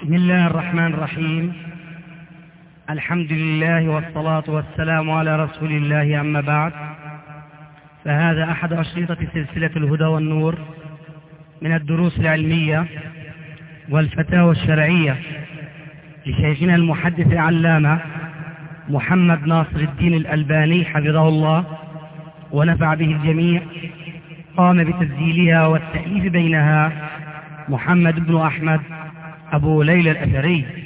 بسم الله الرحمن الرحيم. الحمد لله والصلاة والسلام على رسول الله، أما بعد، فهذا أحد أشرطة سلسلة الهدى والنور من الدروس العلمية والفتاوى الشرعية لشيخنا المحدث العلامة محمد ناصر الدين الألباني حفظه الله ونفع به الجميع. قام بتسجيلها والتأليف بينها محمد بن أحمد أبو ليلى الأثري.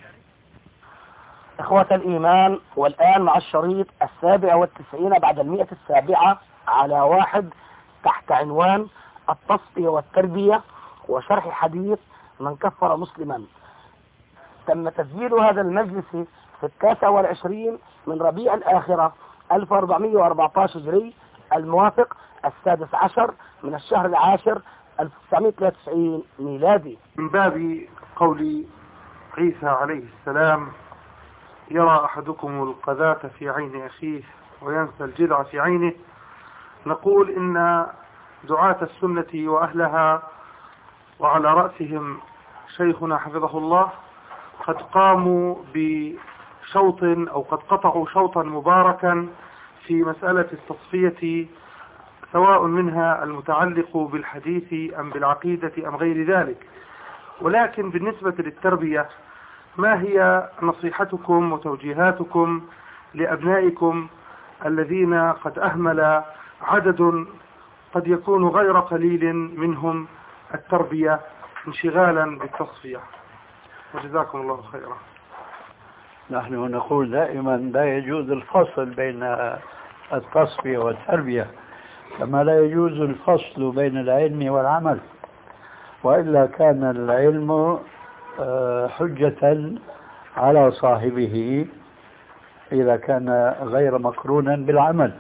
إخوة الإيمان، والآن مع الشريط 97 بعد 107 على 1 تحت عنوان التصفية والتربية وشرح حديث من كفر مسلما. تم تسجيل هذا المجلس في 29 من ربيع الآخرة 1414 هجري، الموافق 16 من الشهر العاشر 1993 ميلادي. من باب قول عيسى عليه السلام: يرى أحدكم القذاة في عين أخيه وينسى الجذع في عينه، نقول إن دعاة السنة وأهلها وعلى رأسهم شيخنا حفظه الله قد قاموا بشوط أو قد قطعوا شوطا مباركا في مسألة التصفية، سواء منها المتعلق بالحديث أم بالعقيدة أم غير ذلك. ولكن بالنسبة للتربية، ما هي نصيحتكم وتوجيهاتكم لأبنائكم الذين قد أهمل عدد قد يكون غير قليل منهم التربية انشغالا بالتصفية؟ وجزاكم الله خيرا. نحن نقول دائما لا يجوز الفصل بين التصفية والتربية، كما لا يجوز الفصل بين العلم والعمل، وإلا كان العلم حجة على صاحبه إذا كان غير مقرونا بالعمل.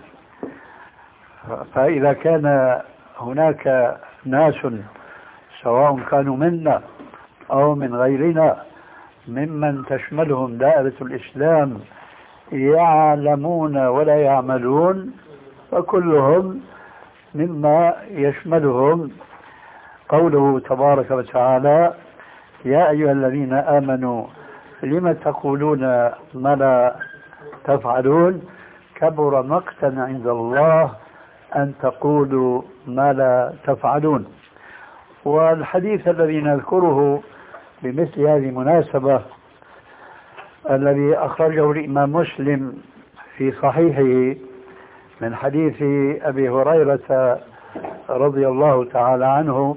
فإذا كان هناك ناس سواء كانوا منا أو من غيرنا ممن تشملهم دائرة الإسلام يعلمون ولا يعملون، فكلهم مما يشملهم قوله تبارك وتعالى: يا أيها الذين آمنوا لم تقولون ما لا تفعلون كبر مقتا عند الله أن تقولوا ما لا تفعلون. والحديث الذي نذكره بمثل هذه المناسبة الذي أخرجه الإمام مسلم في صحيحه من حديث أبي هريرة رضي الله تعالى عنه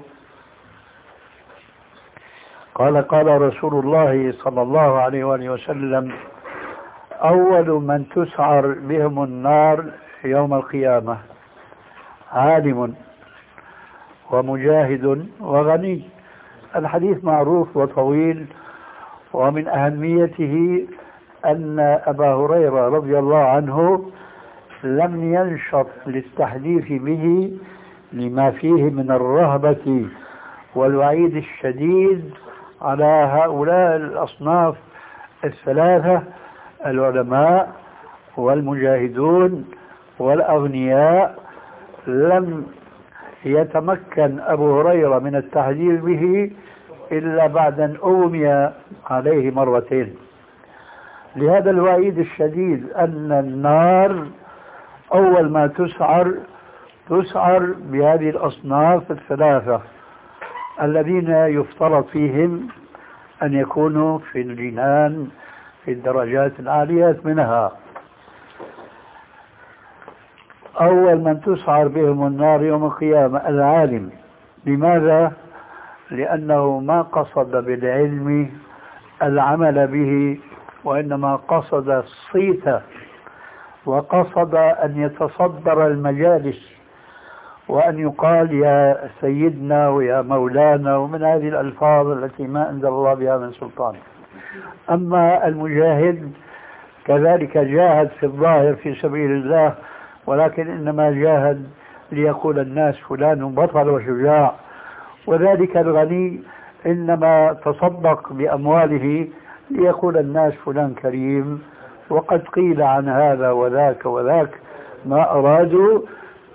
قال: قال رسول الله صلى الله عليه وآله وسلم: أول من تسعر بهم النار يوم القيامة عالم ومجاهد وغني. الحديث معروف وطويل، ومن أهميته أن أبا هريرة رضي الله عنه لم ينشط للتحديث به لما فيه من الرهبة والوعيد الشديد على هؤلاء الأصناف الثلاثة: العلماء والمجاهدون والأغنياء. لم يتمكن أبو هريرة من التحذير به إلا بعد أن أغمي عليه مرتين. لهذا الوعيد الشديد أن النار أول ما تسعر بهذه الأصناف الثلاثة الذين يفترض فيهم أن يكونوا في الجنان في الدرجات العاليات منها. أول من تسعر بهم النار يوم القيامة العالم. لماذا؟ لأنه ما قصد بالعلم العمل به، وإنما قصد الصيت، وقصد أن يتصدر المجالس وأن يقال يا سيدنا ويا مولانا ومن هذه الألفاظ التي ما أنزل الله بها من سلطان. أما المجاهد كذلك جاهد في الظاهر في سبيل الله، ولكن إنما جاهد ليقول الناس فلان بطل وشجاع. وذلك الغني إنما تصدق بأمواله ليقول الناس فلان كريم، وقد قيل عن هذا وذاك وذاك ما أرادوا،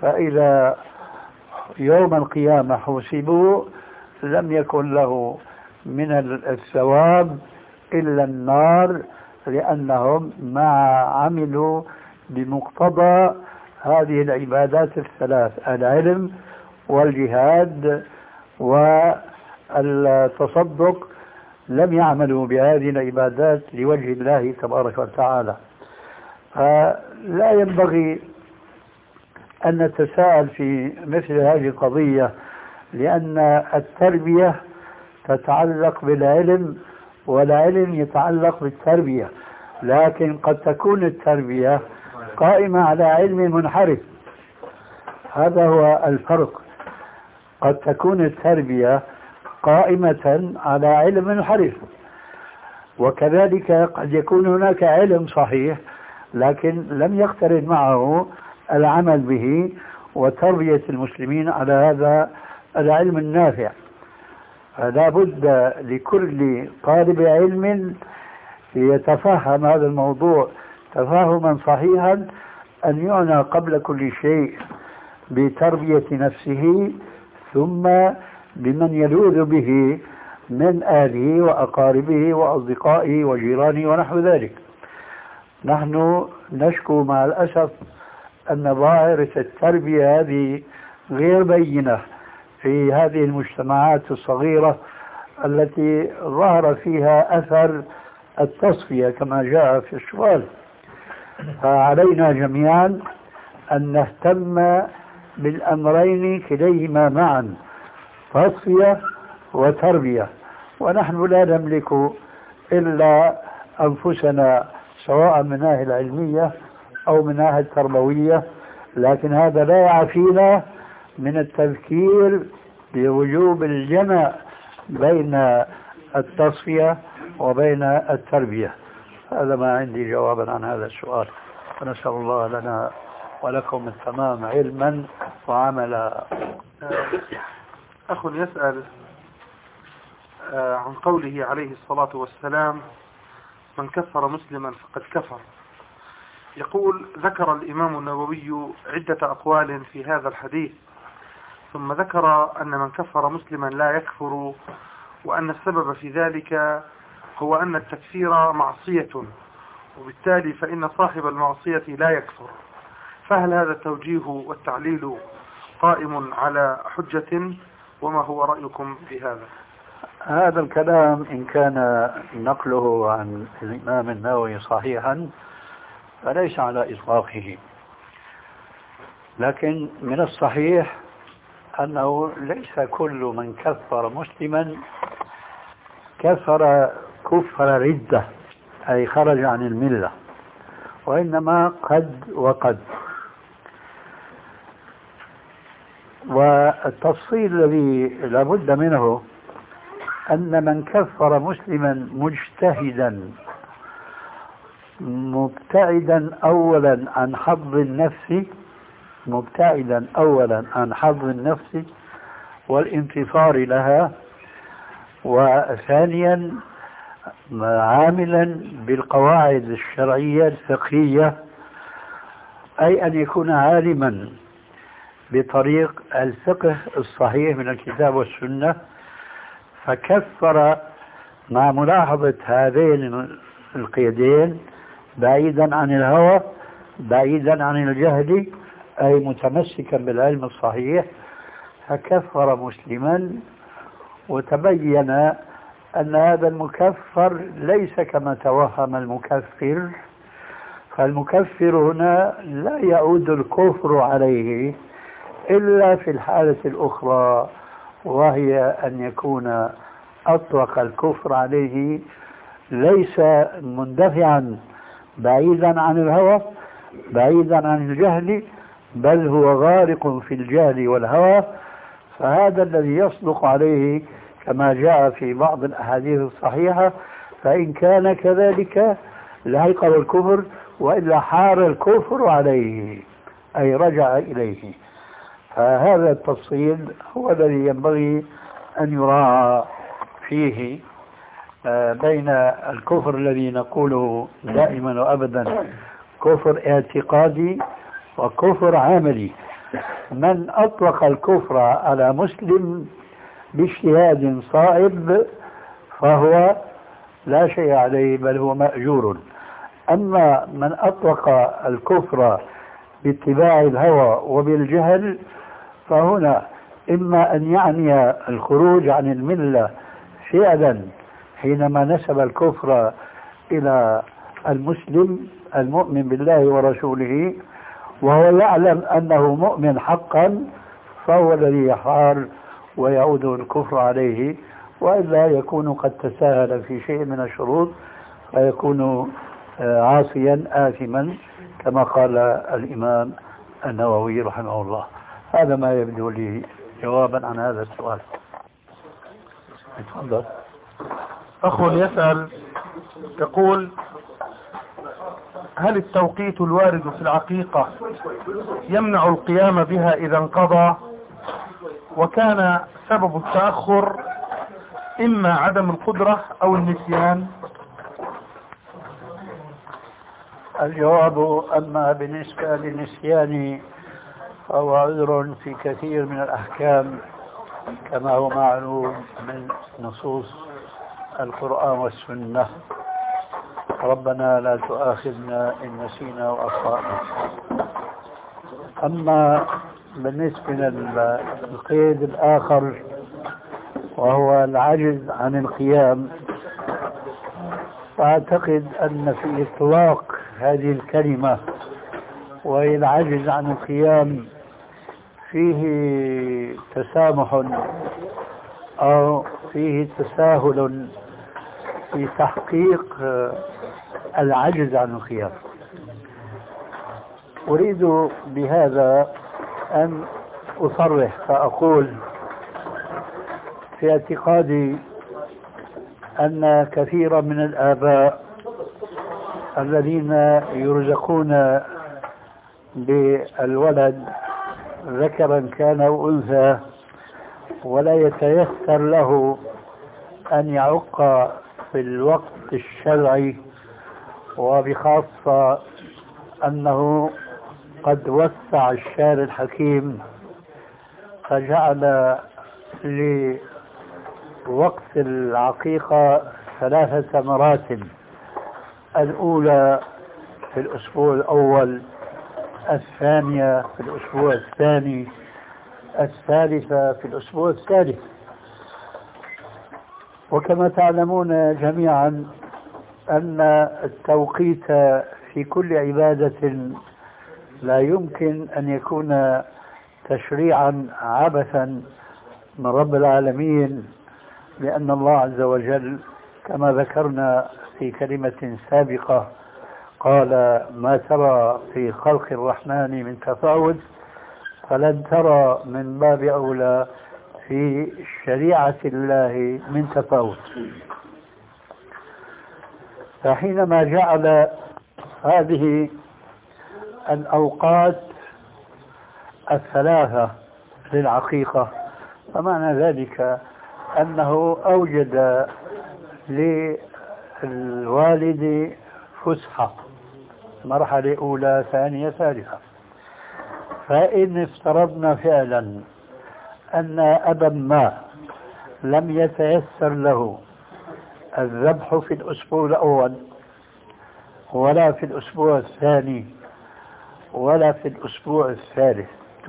فإذا يوم القيامة حسبوا لم يكن له من الثواب إلا النار، لأنهم ما عملوا بمقتضى هذه العبادات الثلاث: العلم والجهاد والتصدق، لم يعملوا بهذه العبادات لوجه الله تبارك وتعالى. فلا ينبغي أن نتساءل في مثل هذه القضية، لأن التربية تتعلق بالعلم والعلم يتعلق بالتربية، لكن قد تكون التربية قائمة على علم منحرف. هذا هو الفرق. قد تكون التربية قائمة على علم منحرف، وكذلك قد يكون هناك علم صحيح لكن لم يقترن معه العمل به وتربية المسلمين على هذا العلم النافع. فلا بد لكل طالب علم يتفهم هذا الموضوع تفاهما صحيحا أن يعنى قبل كل شيء بتربية نفسه، ثم بمن يلوذ به من أهله وأقاربه وأصدقائه وجيرانه ونحو ذلك. نحن نشكو مع الأسف أن ظاهرة التربية هذه غير بينة في هذه المجتمعات الصغيرة التي ظهر فيها أثر التصفية كما جاء في السؤال. فعلينا جميعا أن نهتم بالأمرين كليهما معا، تصفية وتربية. ونحن لا نملك إلا أنفسنا، سواء من ناحية العلمية أو من ناحية التربوية، لكن هذا لا يعفينا من التفكير بوجوب الجمع بين التصفية وبين التربية. هذا ما عندي جوابا عن هذا السؤال، ونسأل الله لنا ولكم التمام علما وعملا. أخ يسأل عن قوله عليه الصلاة والسلام: من كفر مسلما فقد كفر. يقول: ذكر الإمام النووي عدة أقوال في هذا الحديث، ثم ذكر أن من كفر مسلما لا يكفر، وأن السبب في ذلك هو أن التكفير معصية، وبالتالي فإن صاحب المعصية لا يكفر. فهل هذا التوجيه والتعليل قائم على حجة؟ وما هو رأيكم بهذا؟ هذا الكلام إن كان نقله عن الإمام النووي صحيحا فليس على إطلاقه، لكن من الصحيح أنه ليس كل من كفر مسلما كفر كفر ردة أي خرج عن الملة، وإنما قد وقد. والتفصيل الذي لابد منه أن من كفر مسلما مجتهدا مبتعدا أولا عن حظ النفس والانتصار لها، وثانيا عاملا بالقواعد الشرعية الفقهية، أي أن يكون عالما بطريق الفقه الصحيح من الكتاب والسنة، فكفر مع ملاحظة هذين القيدين: بعيدا عن الهوى، بعيدا عن الجهل، أي متمسكا بالعلم الصحيح، فكفر مسلما. وتبين أن هذا المكفر ليس كما توهم المكفر، فالمكفر هنا لا يعود الكفر عليه إلا في الحالة الأخرى، وهي أن يكون أطلق الكفر عليه ليس مندفعا بعيدا عن الهوى، بعيدا عن الجهل، بل هو غارق في الجهل والهوى. فهذا الذي يصدق عليه كما جاء في بعض الأحاديث الصحيحة، فإن كان كذلك لحقه الكفر، وإلا حار الكفر عليه أي رجع إليه. فهذا التفصيل هو الذي ينبغي أن يراعى فيه بين الكفر الذي نقوله دائما وأبدا كفر اعتقادي وكفر عملي. من أطلق الكفر على مسلم باجتهاد صائب فهو لا شيء عليه بل هو مأجور. أما من أطلق الكفر باتباع الهوى وبالجهل فهنا إما أن يعني الخروج عن الملة فعلا حينما نسب الكفر إلى المسلم المؤمن بالله ورسوله وهو يعلم أنه مؤمن حقا، فهو الذي يحار ويعود الكفر عليه، وإلا يكون قد تساهل في شيء من الشروط فيكون عاصيا آثما كما قال الإمام النووي رحمه الله. هذا ما يبدو لي جوابا عن هذا السؤال. تفضل. أخ يسأل يقول: هل التوقيت الوارد في العقيقة يمنع القيام بها إذا انقضى؟ وكان سبب التأخر إما عدم القدرة أو النسيان؟ الجواب: أما بالنسبة للنسيان فهو عذر في كثير من الأحكام كما هو معلوم من نصوص القرآن والسنة. ربنا لا تؤاخذنا إن نسينا وأخطأنا. أما بالنسبة للقيد الآخر وهو العجز عن القيام، فأعتقد أن في إطلاق هذه الكلمة وهي العجز عن القيام فيه تسامح أو فيه تساهل في تحقيق العجز عن القيام. أريد بهذا أن أصرح فأقول في اعتقادي أن كثيرا من الآباء الذين يرزقون بالولد ذكرا كان أو أنثى ولا يتيسر له أن يعق في الوقت الشرعي، وبخاصة أنه قد وسع الشارع الحكيم فجعل لوقت العقيقة 3 مراتب: الأولى في الأسبوع الأول، الثانية في الأسبوع الثاني، الثالثة في الأسبوع الثالث. وكما تعلمون جميعا أن التوقيت في كل عبادة لا يمكن أن يكون تشريعا عبثا من رب العالمين، لأن الله عز وجل كما ذكرنا في كلمة سابقة قال: ما ترى في خلق الرحمن من تفاوت فلن ترى من باب أولى في شريعة الله من تفاوت. فحينما جعل هذه الأوقات 3 للعقيقة فمعنى ذلك أنه أوجد للوالد فسحة، مرحلة أولى ثانية ثالثة. فإن افترضنا فعلا أن أبا ما لم يتيسر له الذبح في الأسبوع الأول ولا في الأسبوع الثاني ولا في الأسبوع الثالث،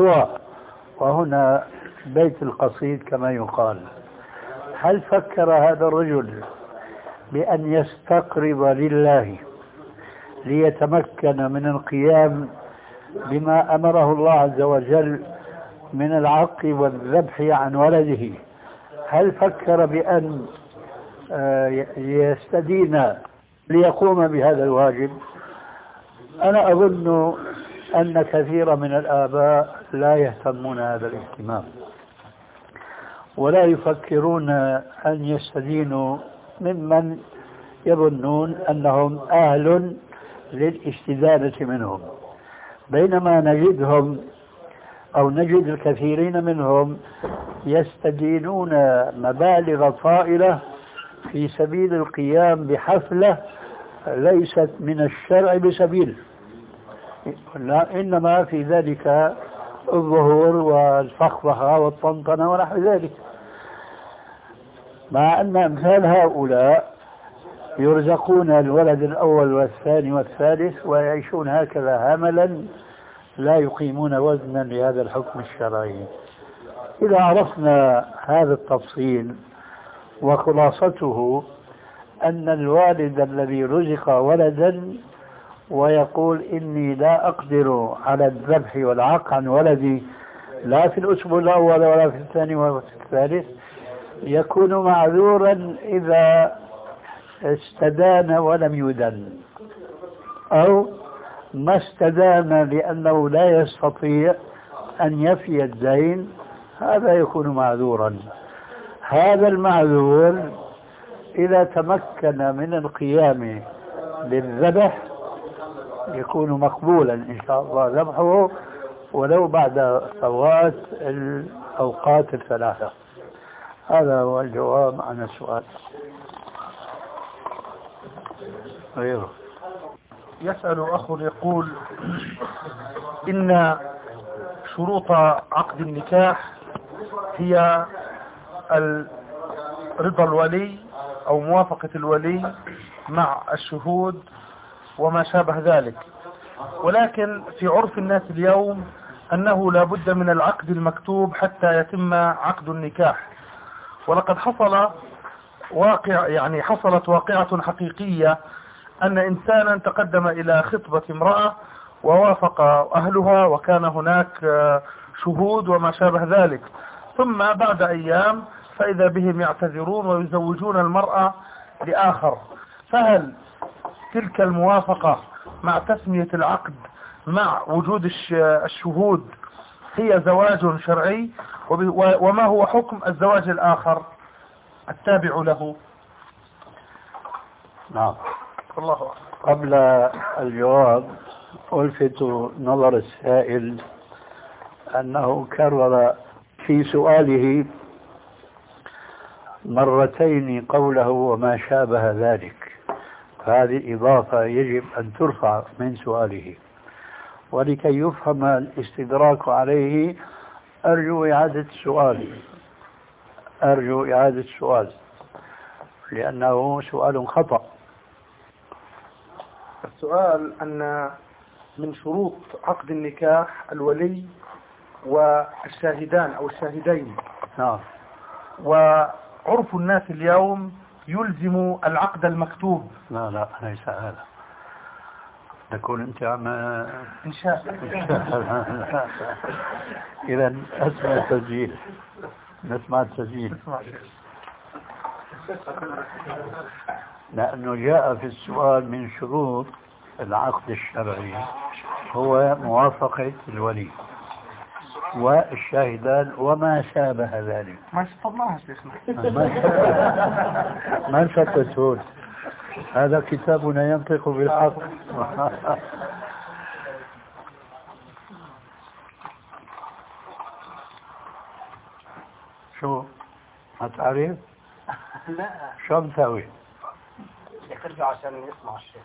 وهنا بيت القصيد كما يقال: هل فكر هذا الرجل بأن يستقرب لله ليتمكن من القيام بما أمره الله عز وجل من العق والذبح عن ولده؟ هل فكر بأن يستدين ليقوم بهذا الواجب؟ أنا أظن أن كثير من الآباء لا يهتمون هذا الاهتمام ولا يفكرون أن يستدينوا ممن يظنون أنهم أهل للاستدانة منهم، بينما نجدهم أو نجد الكثيرين منهم يستدينون مبالغ طائلة في سبيل القيام بحفلة ليست من الشرع بسبيل، إنما في ذلك الظهور والفخفخة والطنطنة ونحو ذلك. مع أن أمثال هؤلاء يرزقون الولد الأول والثاني والثالث ويعيشون هكذا هملا لا يقيمون وزنا لهذا الحكم الشرعي. إذا عرفنا هذا التفصيل وخلاصته أن الوالد الذي رزق ولدا ويقول إني لا أقدر على الذبح والعاق عن ولدي لا في الأسبوع الأول ولا في الثاني ولا في الثالث، يكون معذورا إذا استدان ولم يدن، أو ما استدان لأنه لا يستطيع أن يفي الدين، هذا يكون معذورا. هذا المعذور إذا تمكن من القيام بالذبح يكون مقبولا إن شاء الله ذبحه ولو بعد فوات الأوقات الثلاثة. هذا هو الجواب عن السؤال. غيره يسأل أخ يقول إن شروط عقد النكاح هي رضا الولي أو موافقة الولي مع الشهود وما شابه ذلك، ولكن في عرف الناس اليوم أنه لا بد من العقد المكتوب حتى يتم عقد النكاح. ولقد حصلت واقعة حقيقية أن إنسانا تقدم إلى خطبة امرأة ووافق أهلها وكان هناك شهود وما شابه ذلك، ثم بعد أيام فإذا بهم يعتذرون ويزوجون المرأة لآخر. فهل تلك الموافقة مع تسمية العقد مع وجود الشهود هي زواج شرعي؟ وما هو حكم الزواج الآخر التابع له؟ نعم. الله أكبر. قبل الجواب ألفت نظر السائل أنه كرر في سؤاله مرتين قوله وما شابه ذلك، فهذه إضافة يجب أن ترفع من سؤاله، ولكي يفهم الاستدراك عليه أرجو إعادة السؤال لأنه سؤال خطأ. السؤال أن من شروط عقد النكاح الولي والشاهدان أو الشاهدين. نعم. وعرف الناس اليوم يلزم العقد المكتوب. لا ليس هذا، تكون أنت عم إنشاء. إذا أسمع التسجيل، نسمع التسجيل، لأنه جاء في السؤال من شروط العقد الشرعي هو موافقة الولي والشاهدان وما شابه ذلك. ما شطبناها شيخنا. ما شطبتون، هذا كتابنا ينطق بالحق. شو ما تعرف؟ لا شو مسوي؟ يرجع عشان يسمع الشيخ.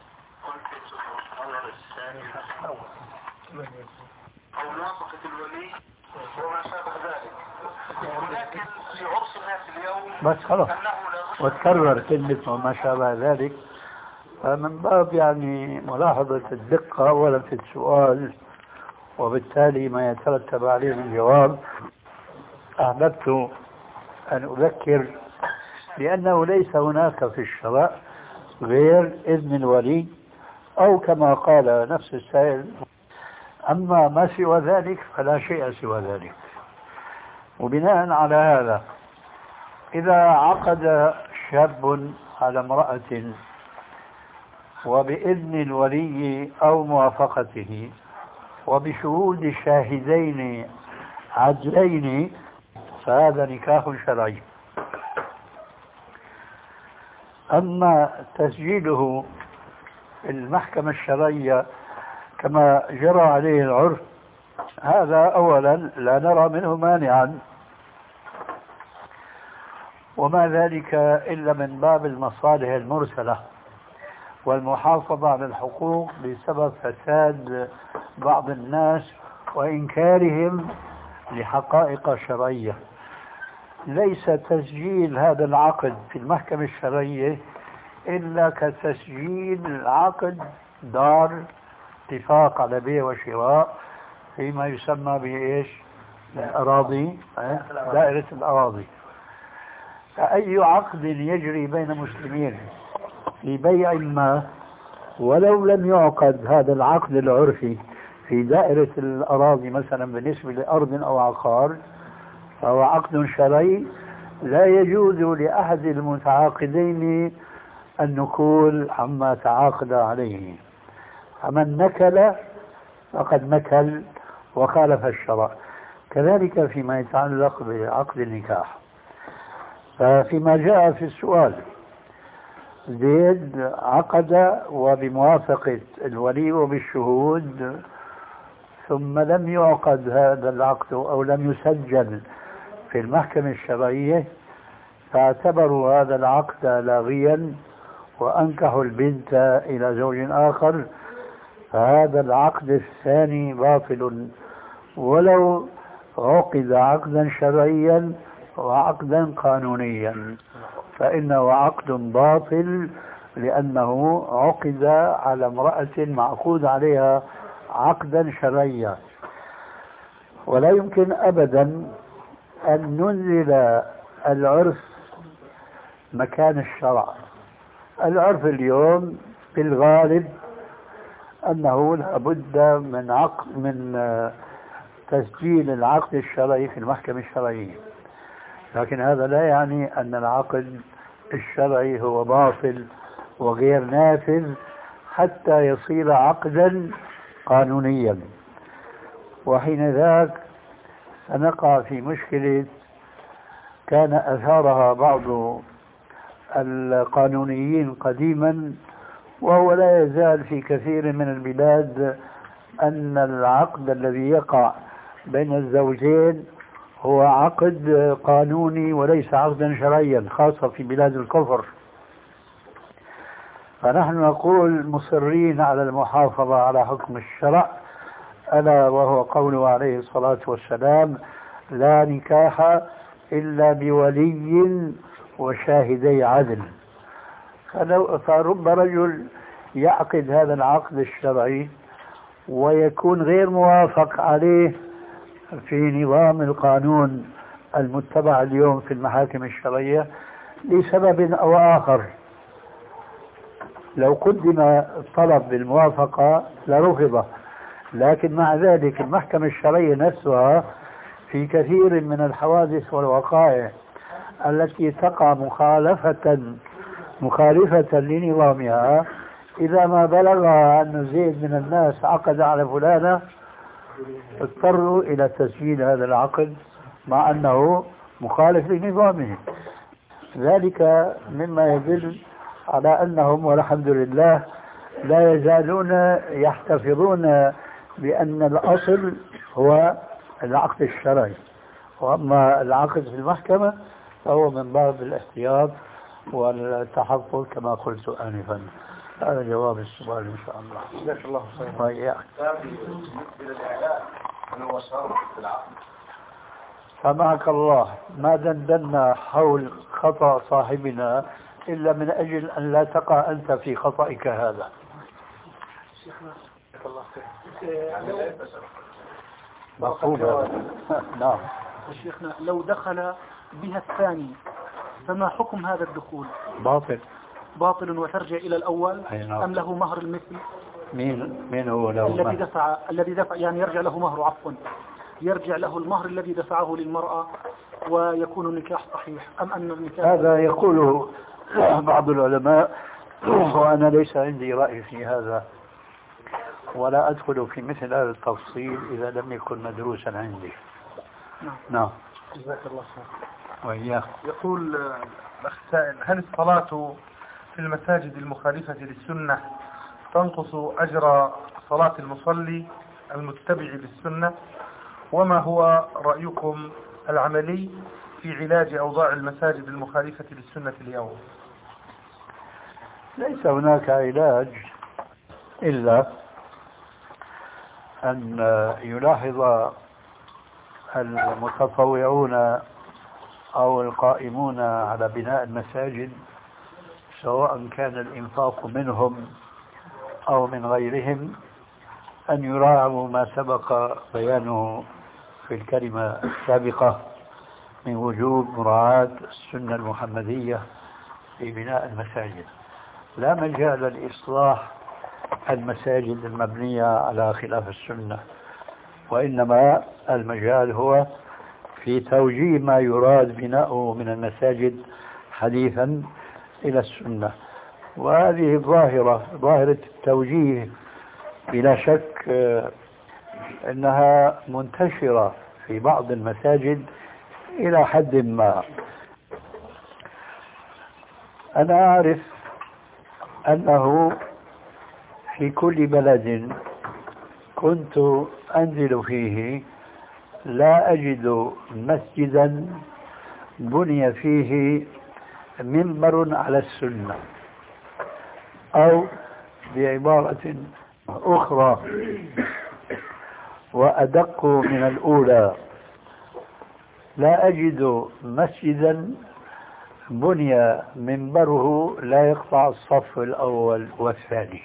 أو موافقة الولي وما شابه ذلك، ولكن في عرف الناس اليوم بس خلاص وتكرر كلمة وما شابه ذلك، فمن باب يعني ملاحظة الدقة أولا في السؤال وبالتالي ما يترتب عليه من جواب، أحببت أن أذكر لأنه ليس هناك في الشرع غير إذن الولي أو كما قال نفس السائل، أما ما سوى ذلك فلا شيء سوى ذلك. وبناء على هذا إذا عقد شاب على امرأة وبإذن الولي أو موافقته وبشهود شاهدين عدلين فهذا نكاح شرعي. أما تسجيله المحكمة الشرعية كما جرى عليه العرف هذا أولا لا نرى منه مانعا، وما ذلك إلا من باب المصالح المرسلة والمحافظة على الحقوق بسبب فساد بعض الناس وإنكارهم لحقائق شرعية. ليس تسجيل هذا العقد في المحكمة الشرعية إلا كتسجيل عقد دار اتفاق على بيع وشراء فيما يسمى بإيش؟ الأراضي، دائرة الأراضي. فأي عقد يجري بين مسلمين في بيع ما ولو لم يعقد هذا العقد العرفي في دائرة الأراضي مثلا بالنسبة لأرض أو عقار، فهو عقد شرعي لا يجوز لأحد المتعاقدين النكول عما تعاقد عليه. فمن نكل فقد نكل وخالف الشرع. كذلك فيما يتعلق بعقد النكاح. ففيما جاء في السؤال، زيد عقد وبموافقة الولي وبالشهود، ثم لم يعقد هذا العقد أو لم يسجل في المحكمة الشرعية، فاعتبروا هذا العقد لاغيا وأنكحوا البنت إلى زوج آخر، فهذا العقد الثاني باطل ولو عقد عقدا شرعيا وعقدا قانونيا، فإنه عقد باطل لأنه عقد على امرأة معقود عليها عقدا شرعيا. ولا يمكن أبدا أن ننزل العرف مكان الشرع. العرف اليوم بالغالب أنه لابد من تسجيل العقد الشرعي في المحكمة الشرعية، لكن هذا لا يعني أن العقد الشرعي هو باطل وغير نافذ حتى يصير عقدا قانونيا. وحين ذاك سنقع في مشكلة كان أثارها بعض القانونيين قديما، وهو لا يزال في كثير من البلاد أن العقد الذي يقع بين الزوجين هو عقد قانوني وليس عقدا شرعيا، خاصة في بلاد الكفر. فنحن نقول مصرين على المحافظة على حكم الشرع، ألا وهو قوله عليه الصلاة والسلام: لا نكاح إلا بولي وشاهدي عدل. فرب رجل يعقد هذا العقد الشرعي ويكون غير موافق عليه في نظام القانون المتبع اليوم في المحاكم الشرعية لسبب أو آخر. لو قدم الطلب بالموافقة لرفض، لكن مع ذلك المحكمة الشرعية نفسها في كثير من الحوادث والوقائع التي تقع مخالفة لنظامها، إذا ما بلغها أن زيد من الناس عقد على فلانة اضطروا إلى تسجيل هذا العقد مع أنه مخالف لنظامه. ذلك مما يدل على أنهم والحمد لله لا يزالون يحتفظون بأن الأصل هو العقد الشرعي، وأما العقد في المحكمة فهو من باب الاحتياط والتحفظ كما قلت آنفا. هذا جواب السؤال إن شاء الله. جزاك الله خيرا. سمعك الله، ما دندنا حول خطأ صاحبنا إلا من أجل أن لا تقع أنت في خطأك هذا. جزاك الله خير. مفهوم. نعم. شيخنا لو دخل بها الثاني فما حكم هذا الدخول؟ باطل وترجع إلى الأول أم له مهر المثل؟ مين هو له الذي دفع يعني يرجع له مهر، عفوا يرجع له المهر الذي دفعه للمرأة ويكون النكاح صحيح، أم أن النكاح هذا يقوله بعض العلماء وأنا ليس عندي رأي في هذا ولا أدخل في مثل هذا التفصيل إذا لم يكن مدروسا عندي. نعم. جزاك الله خير. وإياك. يقول الأخ سائل: هل الصلاة في المساجد المخالفة للسنة تنقص أجر صلاة المصلي المتبع للسنة؟ وما هو رأيكم العملي في علاج أوضاع المساجد المخالفة للسنة اليوم؟ ليس هناك علاج إلا أن يلاحظ المتطوعون أو القائمون على بناء المساجد، سواء كان الإنفاق منهم أو من غيرهم، أن يراعوا ما سبق بيانه في الكلمة السابقة من وجوب مراعاة السنة المحمدية في بناء المساجد. لا مجال لإصلاح المساجد المبنية على خلاف السنة، وإنما المجال هو في توجيه ما يراد بناؤه من المساجد حديثا إلى السنة. وهذه ظاهرة التوجيه بلا شك أنها منتشرة في بعض المساجد إلى حد ما. أنا أعرف أنه في كل بلد كنت أنزل فيه لا أجد مسجدا بني فيه منبر على السنة، أو بعبارة أخرى وأدق من الأولى، لا أجد مسجدا بني منبره لا يقطع الصف الأول والثاني.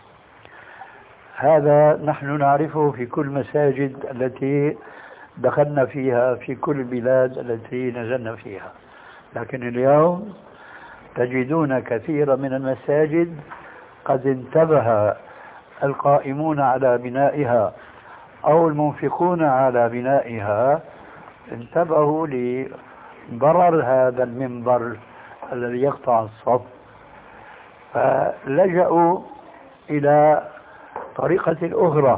هذا نحن نعرفه في كل مساجد التي دخلنا فيها في كل البلاد التي نزلنا فيها، لكن اليوم تجدون كثير من المساجد قد انتبه القائمون على بنائها أو المنفقون على بنائها، انتبهوا لضرر هذا المنبر الذي يقطع الصف، فلجأوا إلى طريقة أخرى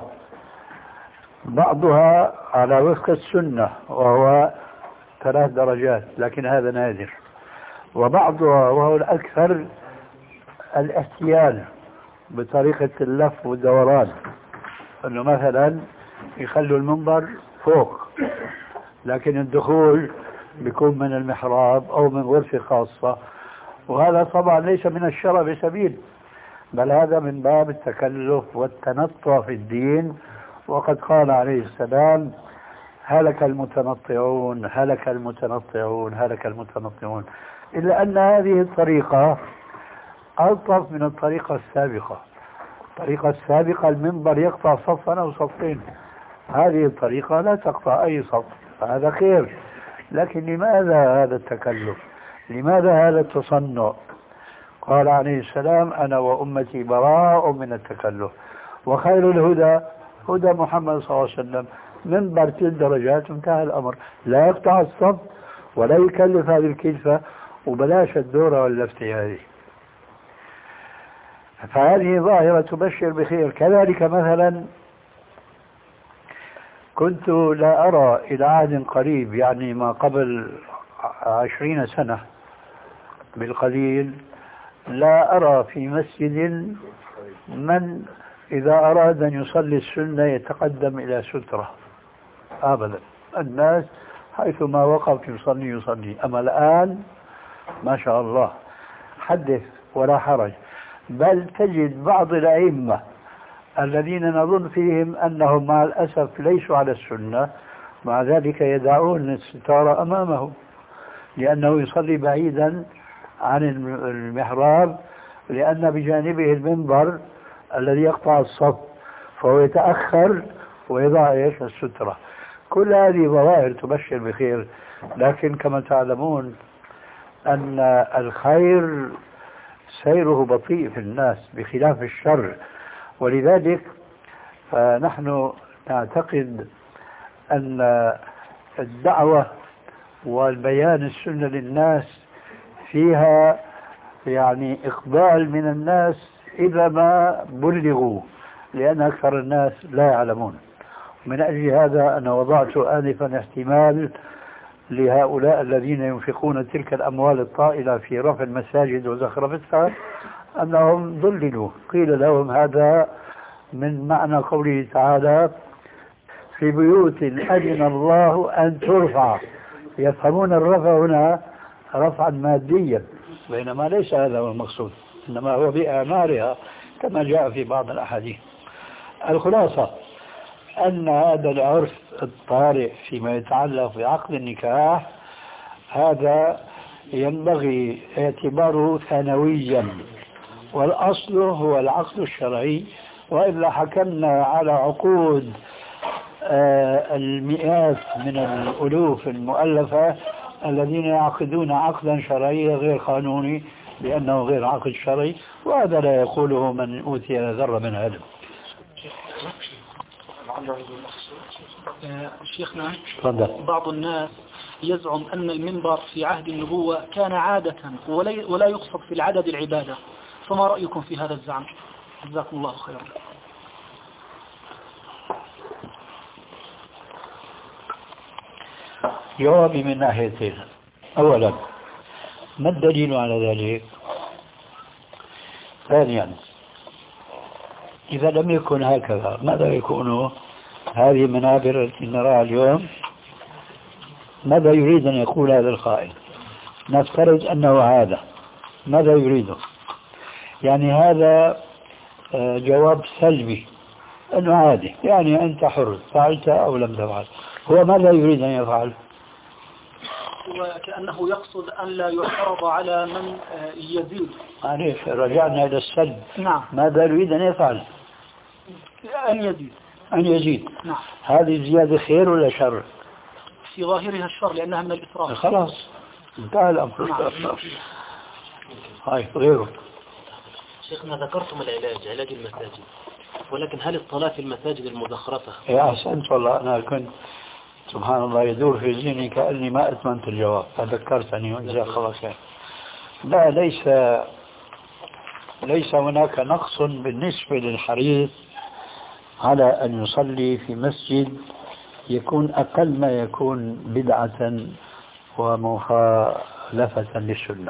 بعضها على وفق السنة وهو 3 درجات، لكن هذا نادر، وبعضها وهو الأكثر الاحتيال بطريقة اللف والدوران، أنه مثلا يخلوا المنبر فوق لكن الدخول بيكون من المحراب أو من غرفة خاصة، وهذا طبعا ليس من الشرع بسبيل، بل هذا من باب التكلف والتنطع في الدين. وقد قال عليه السلام: هلك المتنطعون هلك المتنطعون هلك المتنطعون. إلا أن هذه الطريقة ألطف من الطريقة السابقة. الطريقة السابقة المنبر يقطع صفا أو صفين، هذه الطريقة لا تقطع أي صف، هذا خير. لكن لماذا هذا التكلف؟ لماذا هذا التصنع؟ قال عليه السلام: أنا وأمتي براء من التكلف، وخير الهدى هدى محمد صلى الله عليه وسلم، منبر 3 درجات انتهى الأمر، لا يقطع الصف ولا يكلف هذه الكلفة، وبلاش الدورة واللفتة هذه. فهذه ظاهرة تبشر بخير. كذلك مثلا كنت لا أرى إلى عهد قريب، يعني ما قبل 20 سنة بالقليل، لا أرى في مسجد من إذا أراد أن يصلي السنة يتقدم إلى سترة أبدا، الناس حيثما وقف يصلي. أما الآن ما شاء الله حدث ولا حرج، بل تجد بعض الأئمة الذين نظن فيهم أنهم مع الأسف ليسوا على السنة، مع ذلك يدعون الستارة أمامه، لأنه يصلي بعيدا عن المحراب، لأن بجانبه المنبر الذي يقطع الصف، فهو يتأخر ويضع السترة. كل هذه ظواهر تبشر بخير، لكن كما تعلمون أن الخير سيره بطيء في الناس بخلاف الشر، ولذلك فنحن نعتقد أن الدعوة والبيان السنة للناس فيها يعني إقبال من الناس إذا ما بلغوا، لأن أكثر الناس لا يعلمون. من أجل هذا أنا وضعت آنفا احتمال لهؤلاء الذين ينفقون تلك الأموال الطائلة في رفع المساجد وزخرفتها أنهم ضللوا. قيل لهم هذا من معنى قوله تعالى: في بيوت أذن الله أن ترفع. يفهمون الرفع هنا رفعا ماديا، بينما ليس هذا هو المقصود، إنما هو بأعمارها كما جاء في بعض الأحاديث. الخلاصة أن هذا العرف الطارئ فيما يتعلق بعقد النكاح هذا ينبغي اعتباره ثانويا، والأصل هو العقد الشرعي، وإلا حكمنا على عقود المئات من الألوف المؤلفة الذين يعقدون عقدا شرعيا غير قانوني لأنه غير عقد شرعي، وهذا لا يقوله من أوتي ذرة من علم. شيخنا، تفضل. بعض الناس يزعم أن المنبر في عهد النبوة كان عادة ولا يقصد في العدد العبادة، فما رأيكم في هذا الزعم؟ جزاكم الله خيرا. جوابي من ناحيتين. أولا، ما الدليل على ذلك؟ ثانيا، إذا لم يكن هكذا ماذا يكون؟ هذه المنابر التي نراها اليوم ماذا يريد أن يقول هذا القائل؟ نفترض أنه هذا، ماذا يريده؟ يعني هذا جواب سلبي أنه عادي، يعني أنت حر فعلت أو لم تفعل. هو ماذا يريد أن يفعل؟ وكأنه يقصد أن لا يعترض على من يزيد. معليش، رجعنا إلى السلب. نعم. ماذا يريد أن يفعل؟ أن يزيد. أن يزيد. نعم. هذه الزيادة خير ولا شر؟ في ظاهرها الشر لأنها من الإسراف. خلاص انتهى الأمر. نعم. هاي غيره. شيخنا، ذكرتم علاج المساجد، ولكن هل الصلاة في المساجد المزخرفة؟ يا أحسنت والله، أنا كنت سبحان الله يدور في ذهني كأني ما أتمنت الجواب، فذكرتني وجزاك الله خير. لا، ليس هناك نقص بالنسبة للحريص على أن يصلي في مسجد يكون أقل ما يكون بدعة ومخالفة للسنة.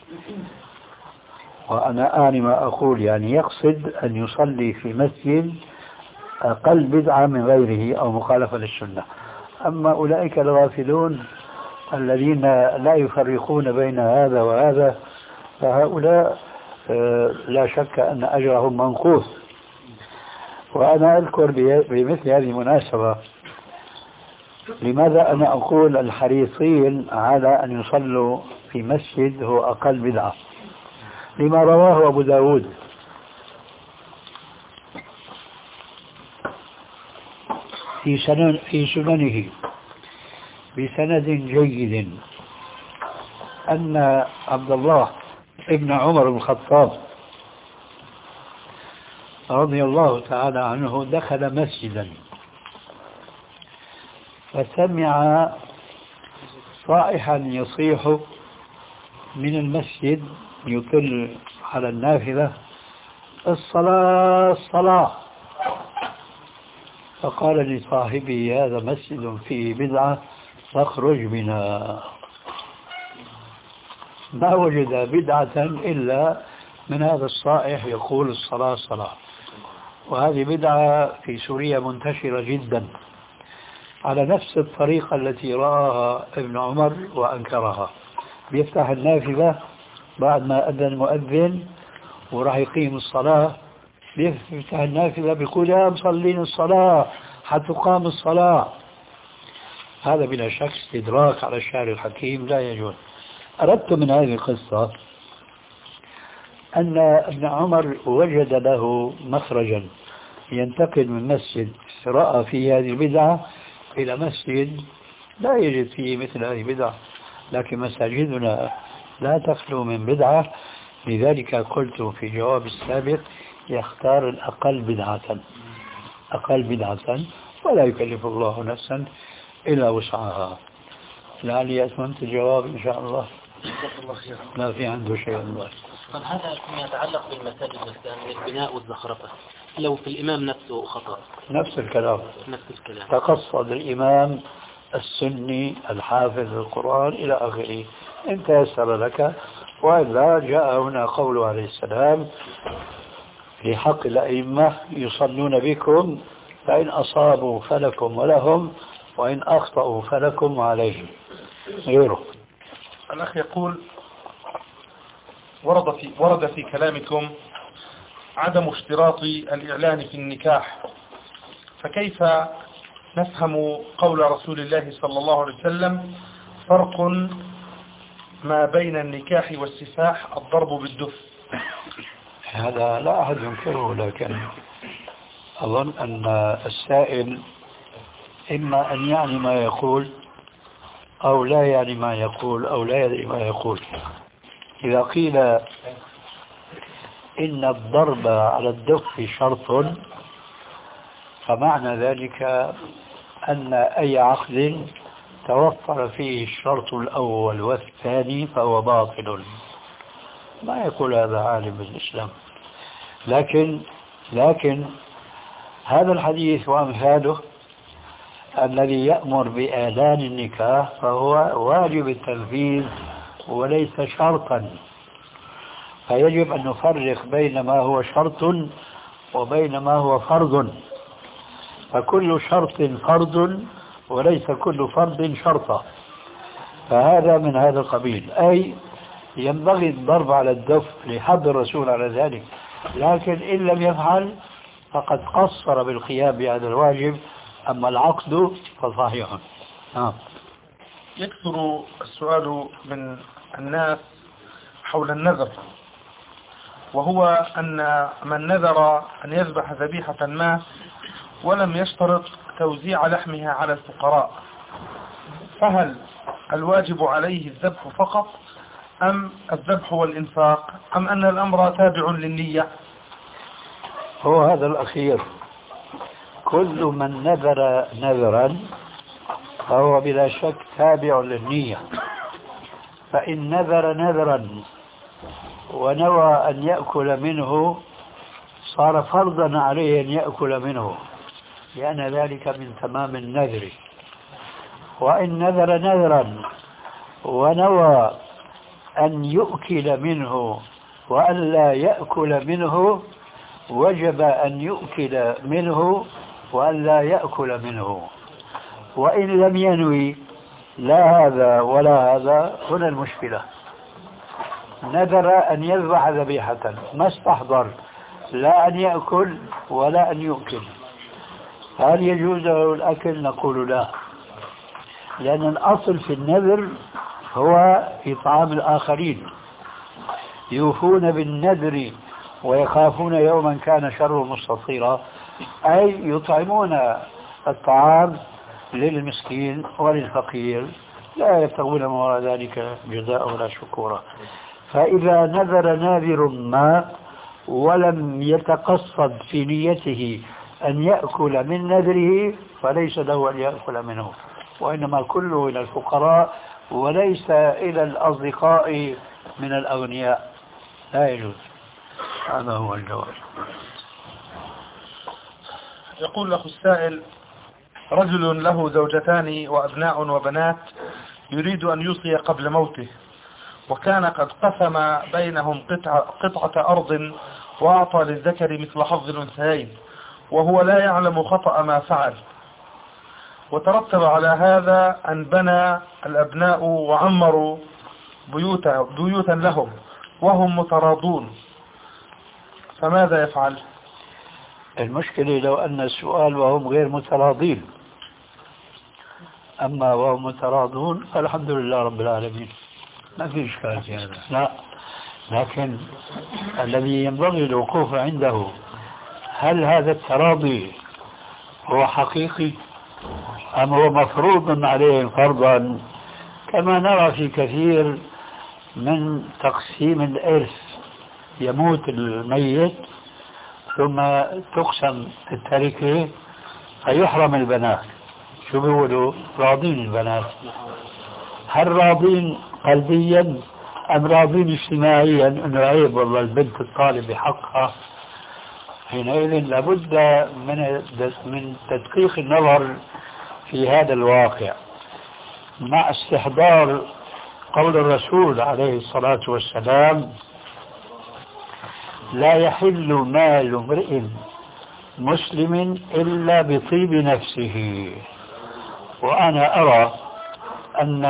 وأنا ما أقول، يعني يقصد أن يصلي في مسجد أقل بدعة من غيره أو مخالفة للسنة. أما أولئك الغافلون الذين لا يفرقون بين هذا وهذا فهؤلاء لا شك أن أجرهم منقوص. وأنا أذكر بمثل هذه المناسبة لماذا أنا أقول الحريصين على أن يصلوا في مسجد هو أقل بدعة، لما رواه أبو داود في سننه بسند جيد أن عبد الله ابن عمر بن الخطاب رضي الله تعالى عنه دخل مسجدا فسمع صائحا يصيح من المسجد يطل على النافذة: الصلاة الصلاة. فقال لصاحبه: هذا مسجد فيه بدعة فاخرج بنا. ما وجد بدعة إلا من هذا الصائح يقول الصلاة الصلاة. وهذه بدعة في سوريا منتشرة جدا على نفس الطريقة التي رآها ابن عمر وأنكرها. بيفتح النافذة بعد ما أذن المؤذن وراح يقيم الصلاة، بيفتح النافذة بيقول: يا مصلين الصلاة حتقام الصلاة. هذا بلا شك استدراك على الشارع الحكيم، لا يجوز. أردت من هذه القصة أن ابن عمر وجد له مخرجا ينتقل من مسجد رأى فيه هذه البدعة إلى مسجد لا يجد فيه مثل هذه البدعة، لكن مساجدنا لا تخلو من بدعة. لذلك قلت في جواب السابق يختار الأقل بدعة ولا يكلف الله نفسا إلا وسعها. لعلي أتممت الجواب إن شاء الله. لا في عنده شيء الله. طب هذا فيما يتعلق بالمساجد نفسها من البناء والزخرفة، لو في الإمام نفسه خطأ؟ نفس الكلام. الكلام. تقصد الإمام السني الحافظ القرآن إلى آخره إن تيسر لك، وإلا جاء هنا قوله عليه السلام: لحق الأئمة يصلون بكم فإن أصابوا فلكم ولهم وإن أخطأوا فلكم وعليهم. غيره. الأخ يقول: ورد في كلامكم عدم اشتراط الإعلان في النكاح، فكيف نفهم قول رسول الله صلى الله عليه وسلم: فرق ما بين النكاح والسفاح الضرب بالدف. هذا لا أحد ينكره، لكن أظن أن السائل إما أن يعني ما يقول أو لا يعني ما يقول أو لا يدري ما يقول. إذا قيل إن الضرب على الدف شرط، فمعنى ذلك أن أي عقد توفر فيه الشرط الأول والثاني فهو باطل. ما يقول هذا عالم الإسلام، لكن هذا الحديث وأمثاله الذي يأمر بإعلان النكاح فهو واجب التنفيذ وليس شرطا، فيجب أن نفرق بين ما هو شرط وبين ما هو فرض، فكل شرط فرض وليس كل فرض شرطا، فهذا من هذا القبيل. أي ينبغي الضرب على الدف لحد الرسول على ذلك، لكن إن لم يفعل فقد قصر بالقيام بهذا الواجب، أما العقد فصحيح. يكثر السؤال من الناس حول النذر، وهو أن من نذر أن يذبح ذبيحة ما ولم يشترط توزيع لحمها على الفقراء، فهل الواجب عليه الذبح فقط أم الذبح والإنفاق، أم أن الأمر تابع للنية؟ هو هذا الأخير، كل من نذر نذرا فهو بلا شك تابع للنية، فإن نذر نذرا ونوى أن يأكل منه صار فرضا عليه أن يأكل منه، لأن ذلك من تمام النذر. وإن نذر نذرا ونوى أن يؤكل منه وأن لا يأكل منه وجب أن يؤكل منه وأن لا يأكل منه. وإن لم ينوي لا هذا ولا هذا، هنا المشكلة. نذر أن يذبح ذبيحة ما استحضر لا أن يأكل ولا أن يؤكل، هل يجوز له الأكل؟ نقول لا، لأن الأصل في النذر هو إطعام الآخرين، يوفون بالنذر ويخافون يوما كان شره مستطيرا، أي يطعمون الطعام للمسكين وللفقير، لا يبتغون وراء ذلك جزاء ولا شكورا. فإذا نذر ناذر ما ولم يتقصد في نيته أن يأكل من نذره فليس له أن يأكل منه، وإنما كله إلى الفقراء وليس إلى الأصدقاء من الأغنياء، لا يجوز. هذا هو الجواب. يقول له السائل: رجل له زوجتان وأبناء وبنات يريد أن يوصي قبل موته، وكان قد قسم بينهم قطعة أرض وأعطى للذكر مثل حظ الأنثيين، وهو لا يعلم خطأ ما فعل، وترتب على هذا أن بنى الأبناء وعمروا بيوتا لهم وهم متراضون، فماذا يفعل؟ المشكلة لو أن السؤال وهم غير متراضين، أما وهم متراضون فالحمد لله رب العالمين، ما في إشكال في هذا. لا، لكن الذي ينبغي الوقوف عنده هل هذا التراضي هو حقيقي أم هو مفروض عليهم فرضا، كما نرى في كثير من تقسيم الإرث، يموت الميت ثم تقسم التركة فيحرم البنات. شو بيقولوا؟ راضين البنات. هل راضين قلبيا أم راضين اجتماعيا أنه عيب والله البنت الطالب بحقها؟ حينئذ لابد من تدقيق النظر في هذا الواقع، مع استحضار قول الرسول عليه الصلاة والسلام: لا يحل مال امرئ مسلم إلا بطيب نفسه. وأنا أرى أن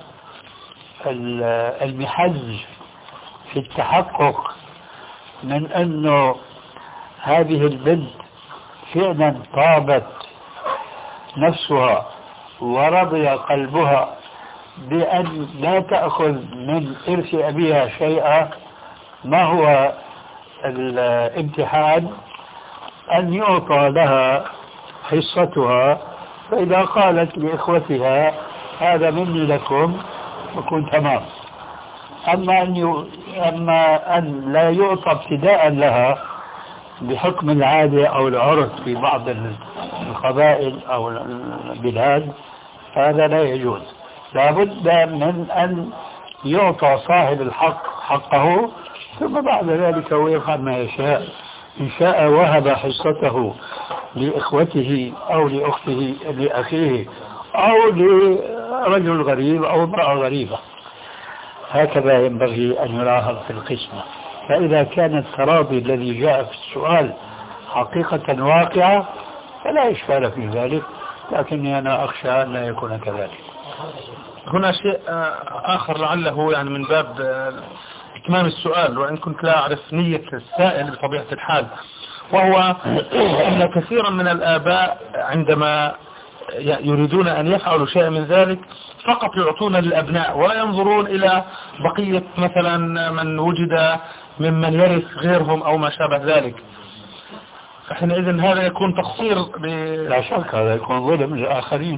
المحج في التحقق من أنه هذه البنت فعلا طابت نفسها ورضي قلبها بأن لا تأخذ من إرث أبيها شيئا. ما هو الامتحان؟ أن يعطى لها حصتها، فإذا قالت لإخوتها هذا مني لكم يكون تمام. أما أن لا يعطى ابتداء لها بحكم العادة أو العرف في بعض القبائل أو البلاد، هذا لا يجوز. لابد من أن يعطى صاحب الحق حقه، ثم بعد ذلك هو يفعل ما يشاء. إن شاء وهب حصته لإخوته أو لأخته لأخيه أو لرجل غريب أو امرأة غريبة. هكذا ينبغي أن يلاحظ في القسمة. فإذا كان التراضي الذي جاء في السؤال حقيقة واقعة فلا إشكال في ذلك، لكني أنا أخشى أن لا يكون كذلك. هنا شيء آخر لعله يعني من باب إتمام السؤال، وإن كنت لا أعرف نية السائل بطبيعة الحال، وهو أن كثيرا من الآباء عندما يريدون أن يفعلوا شيء من ذلك فقط يعطون للأبناء ولا ينظرون إلى بقية مثلا من وجد ممن يرث غيرهم أو ما شابه ذلك. فحينئذ هذا يكون تقصير لا شك هذا يكون ظلم للآخرين.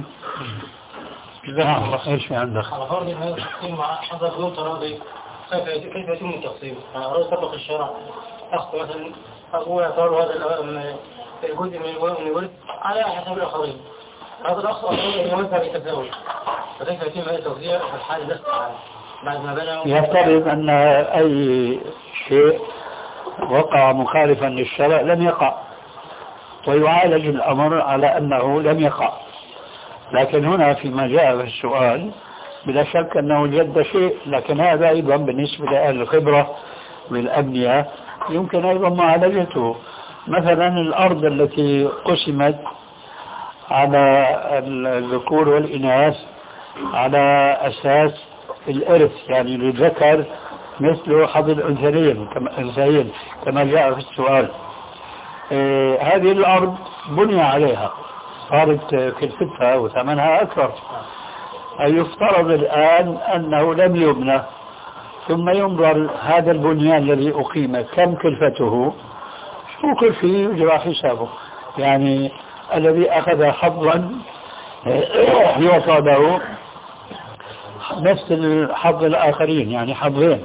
ايش عندك؟ على فرض هذا التقسيم مع حضر ذو تراضي، كيف يتم التقسيم؟ أراد طبق الشرع أخذ مثلا أقول أعطاه هذا الجزء من الورث على حسب الآخرين، هذا الأخ أراد أن يوزع بالتساوي، فكيف يتم هذا التوزيع في الحال ده بعد ما بنوا؟ يفترض أن أي شيء وقع مخالفا للشرع لم يقع، ويعالج الأمر على أنه لم يقع. لكن هنا فيما جاء في السؤال بلا شك أنه جد شيء، لكن هذا أيضا بالنسبة لأهل الخبرة بالأبنية يمكن أيضا معالجته. مثلا الأرض التي قسمت على الذكور والإناث على أساس الإرث، يعني للذكر مثل حظ الأنثيين كما جاء في السؤال، هذه الأرض بني عليها صارت كلفتها وثمنها أكثر. يفترض الآن أنه لم يبنى، ثم ينظر هذا البنيان الذي أقيم كم كلفته، شو كلفه يجرى حسابه. يعني الذي أخذ حظا يعطى له نفس الحظ الآخرين، يعني حظين.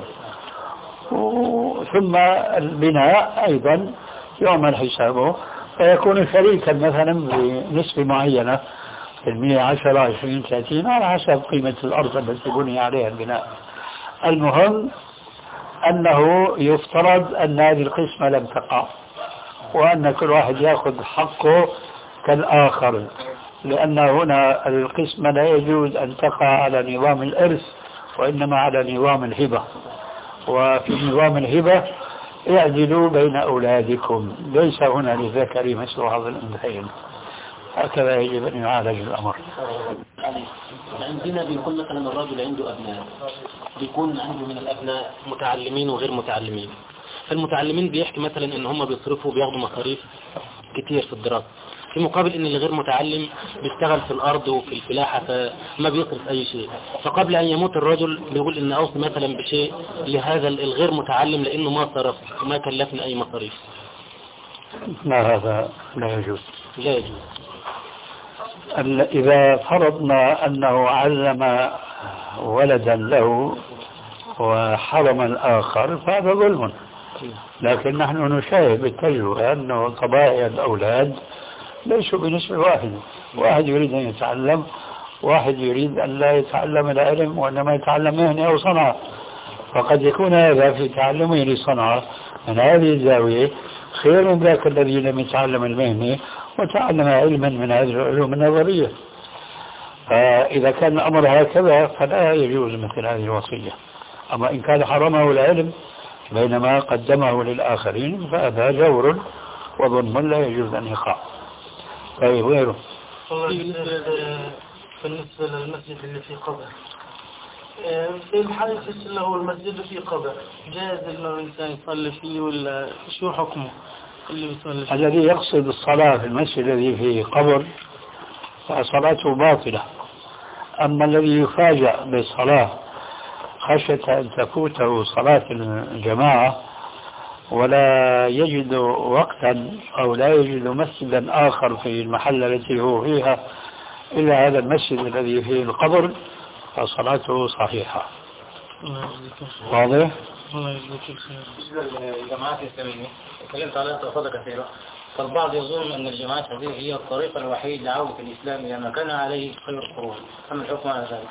ثم البناء أيضا يعمل حسابه، فيكون شريكا مثلا بنسبة معينة، 10 20 30 على حسب قيمة الأرض التي بني عليها البناء. المهم أنه يفترض أن هذه القسمة لم تقع، وأن كل واحد يأخذ حقه كالآخر، لأن هنا القسمة لا يجوز أن تقع على نظام الإرث وإنما على نظام الهبة. وفي نظام الهبة اعدلوا بين أولادكم، ليس هنا للذكر مثل حظ الأنثيين. هكذا يجب أن يعالج الأمر. عندنا بيكون مثلا الرجل عنده أبناء، بيكون عنده من الأبناء متعلمين وغير متعلمين. فالمتعلمين بيحكي مثلا إن هم بيصرفوا بياخدوا مصاريف كتير في الدراسة، في مقابل إن اللي غير متعلم بيشتغل في الأرض وفي الفلاحة فما بيصرف أي شيء. فقبل أن يموت الرجل بيقول إن أوصي مثلا بشيء لهذا الغير متعلم لأنه ما صرف وما كلفني أي مصاريف. لا، هذا لا يجوز. لا يجوز. إذا فرضنا أنه علم ولدا له وحرم الآخر فهذا ظلم. لكن نحن نشاهد بالتجربة أنه طبائع الأولاد ليسوا بنسبة واحدة، واحد يريد أن يتعلم، واحد يريد أن لا يتعلم العلم وإنما يتعلم مهنة أو صنعة. فقد يكون هذا في تعلمه للصنعة من هذه الزاوية خير من ذاك الذي لم يتعلم المهنة وتعلم علما من هذه العلوم النظرية. فإذا كان الأمر هكذا فلا يجوز مثل هذه الوصية. أما إن كان حرمه العلم بينما قدمه للآخرين فهذا جور وظلم لا يجوز أن يقع. طيب غيره. بالنسبة للمسجد اللي فيه قبر، في الحال له المسجد فيه قبر، جائز إنه الإنسان يصلي فيه ولا شو حكمه اللي بيصلي فيه؟ الذي يقصد الصلاة في المسجد الذي فيه قبر فصلاته باطلة. أما الذي يفاجأ بالصلاة خشية أن تفوته صلاة الجماعة ولا يجد وقتا أو لا يجد مسجدا آخر في المحل التي هو فيها إلا هذا المسجد الذي فيه القبر فصلاته صحيحة. واضح؟ الله يجزيك الخير. الجماعات الإسلامية تكلمت عليها تفاصيل كثيرة، فالبعض يظن أن الجماعات هذه هي الطريق الوحيد لعودة الإسلام إلى ما كان عليه خير القرون، فما الحكم على ذلك؟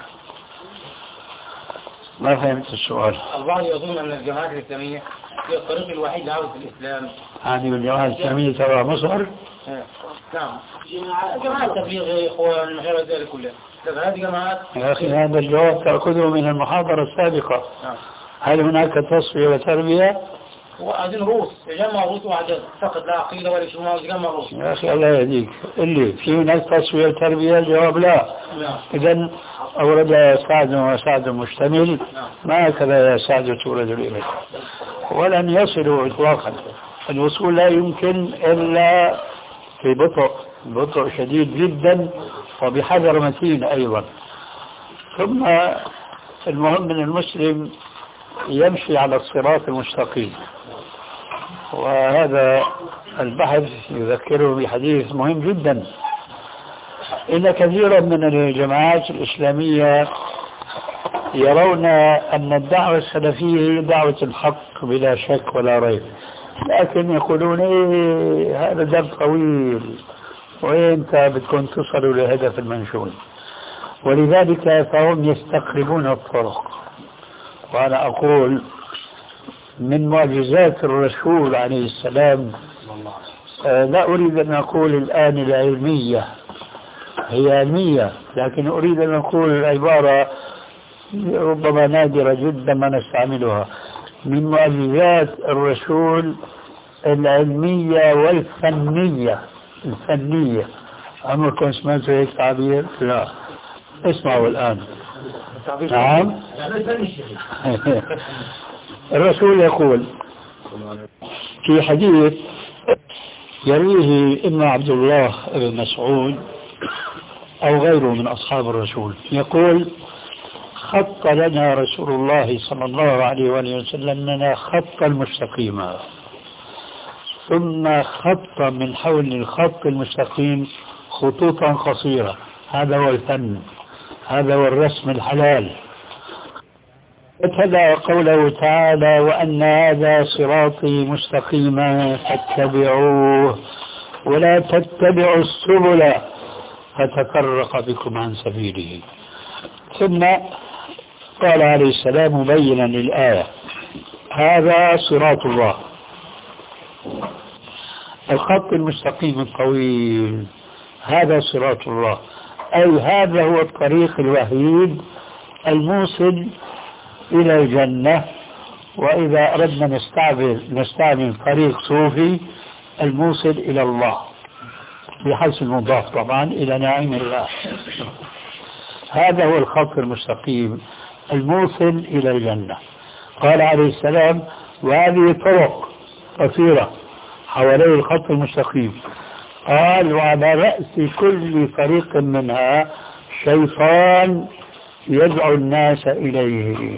ما فهمت السؤال. البعض يظن أن الجماعات الإسلامية هي الطريق الوحيد لعودة الإسلام. يعني بالجماعات الإسلامية تبع مصر؟ نعم، جماعات تبليغ إخوان غير ذلك كله، هذه جماعات. يا أخي هذا الجواب تأخذه من المحاضرة السابقة. هل هناك تصفية وتربية؟ وعايزين روس، يجمع روس وعدد فقط لا عقيدة ولا شيء، يجمع روس. يا أخي الله يهديك، اللي في هناك تصفية وتربية الجواب لا. إذن أورد سعد وسعد مشتمل ما هكذا يا سعد تورد الإليه ولن يصلوا إطلاقا. الوصول لا يمكن إلا في بطء شديد جدا وبحذر متين أيضا. ثم المهم أن المسلم يمشي على الصراط المستقيم، وهذا البحث يذكره بحديث مهم جدا. إن كثيرا من الجماعات الإسلامية يرون أن الدعوة السلفية هي دعوة الحق بلا شك ولا ريب، لكن يقولون إيه هذا درب طويل وإنت بتكون تصل لهدف المنشود، ولذلك فهم يستقربون الطرق. وأنا أقول من معجزات الرسول عليه السلام، لا أريد أن أقول الآن العلمية، هي علمية، لكن أريد أن أقول العبارة ربما نادرة جدا ما نستعملها، من معجزات الرسول العلمية والفنية. الفنية عمركم سمعتوا هيك تعبير؟ لا، اسمعوا الآن. نعم. الرسول يقول في حديث يرويه إما عبد الله بن مسعود أو غيره من أصحاب الرسول، يقول خط لنا رسول الله صلى الله عليه وآله وسلم لنا خطا مستقيما، ثم خط من حول الخط المستقيم خطوطا قصيرة. هذا هو الفن، هذا هو الرسم الحلال. وتلا قوله تعالى وأن هذا صراطي مستقيما فاتبعوه ولا تتبعوا السبل فتفرق بكم عن سبيله. ثم قال عليه السلام مبينا للآية هذا صراط الله، الخط المستقيم الطويل هذا صراط الله، أي هذا هو الطريق الوحيد الموصل إلى الجنة. وإذا أردنا نستعمل طريق صوفي الموصل إلى الله بحيث المضاف طبعا إلى نعيم الله. هذا هو الخط المستقيم الموصل إلى الجنة. قال عليه السلام وهذه طرق كثيرة حوالي الخط المستقيم. قال وعلى رأس كل طريق منها شيطان يدعو الناس إليه.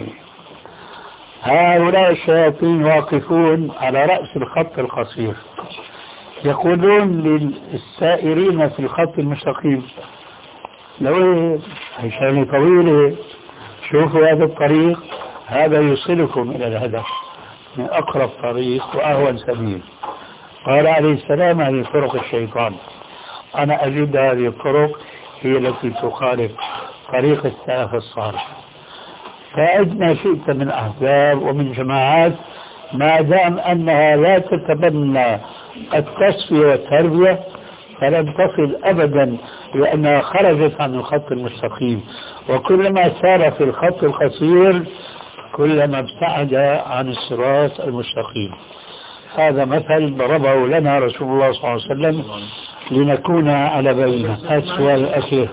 هؤلاء الشياطين واقفون على رأس الخط القصير يقولون للسائرين في الخط المستقيم لو عشان طويلة شوفوا هذا الطريق، هذا يوصلكم إلى الهدف من أقرب طريق وأهون سبيل. قال عليه السلام هذه طرق الشيطان، أنا أجد هذه الطرق هي التي تخالف طريق السلف الصالح. فأدنى شئت من أحزاب ومن جماعات ما دام أنها لا تتبنى التصفية والتربية فلن تصل أبدا، لأنها خرجت عن الخط المستقيم، وكلما سار في الخط القصير كلما ابتعد عن الصراط المستقيم. هذا مثل ضربه لنا رسول الله صلى الله عليه وسلم لنكون على بينه. هذا السؤال الأخير.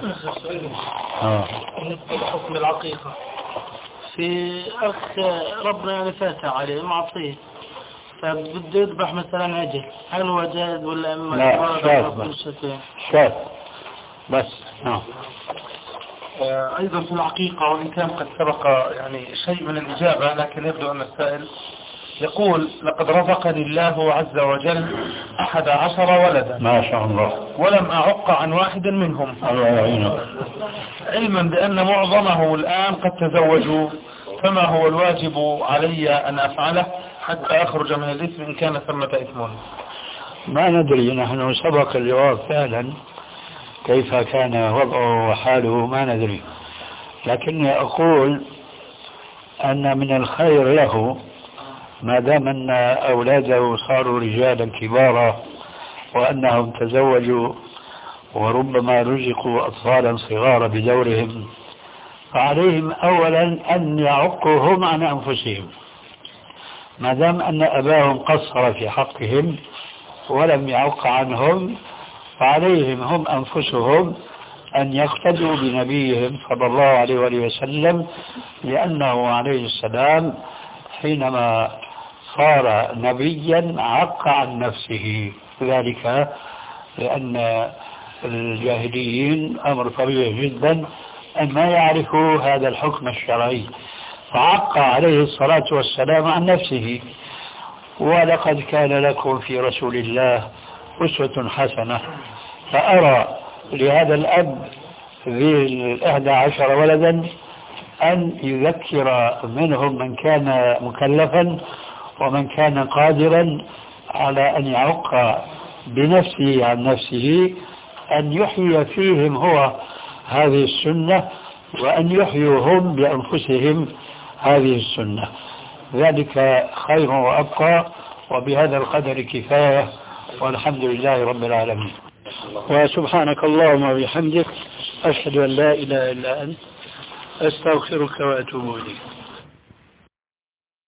حكم العقيقة في أخ ربنا يعني فاتح عليه معصيه فبده يذبح مثلا عجل، هل هو جائز ولا إما لا شاف بس. نعم. أيضا في العقيقة، وإن كان قد سبق يعني شيء من الإجابة، لكن يبدو أن السائل يقول: لقد رزقني الله عز وجل 11 ولدا ما شاء الله، ولم أعق عن واحد منهم، الله يعينك، علما بأن معظمه الآن قد تزوجوا، فما هو الواجب علي أن أفعله حتى أخرج من الإثم إن كان ثمة إثم؟ ما ندري، نحن سبق الجواب فعلا كيف كان وضعه وحاله ما ندري، لكني أقول أن من الخير له ما دام أن أولاده صاروا رجالا كبارا وأنهم تزوجوا وربما رزقوا أطفالا صغارا بدورهم، فعليهم أولا أن يعقوهم عن أنفسهم، ما دام أن أباهم قصر في حقهم ولم يعق عنهم، فعليهم هم أنفسهم أن يقتدوا بنبيهم صلى الله عليه وآله وسلم، لأنه عليه السلام حينما صار نبيا عق عن نفسه، ذلك لأن الجاهليين أمر طبيعي جدا أن ما يعرفوا هذا الحكم الشرعي، فعق عليه الصلاة والسلام عن نفسه. ولقد كان لكم في رسول الله أسوة حسنة، فأرى لهذا الأب ذي 11 ولدا أن يذكر منهم من كان مكلفا ومن كان قادرا على أن يعق بنفسه عن نفسه، أن يحيي فيهم هو هذه السنة وأن يحيوا هم بأنفسهم هذه السنة، ذلك خير وأبقى. وبهذا القدر كفاية، والحمد لله رب العالمين. وسبحانك اللهم وبحمدك، أشهد أن لا إله إلا أنت، أستغفرك وأتوب إليك.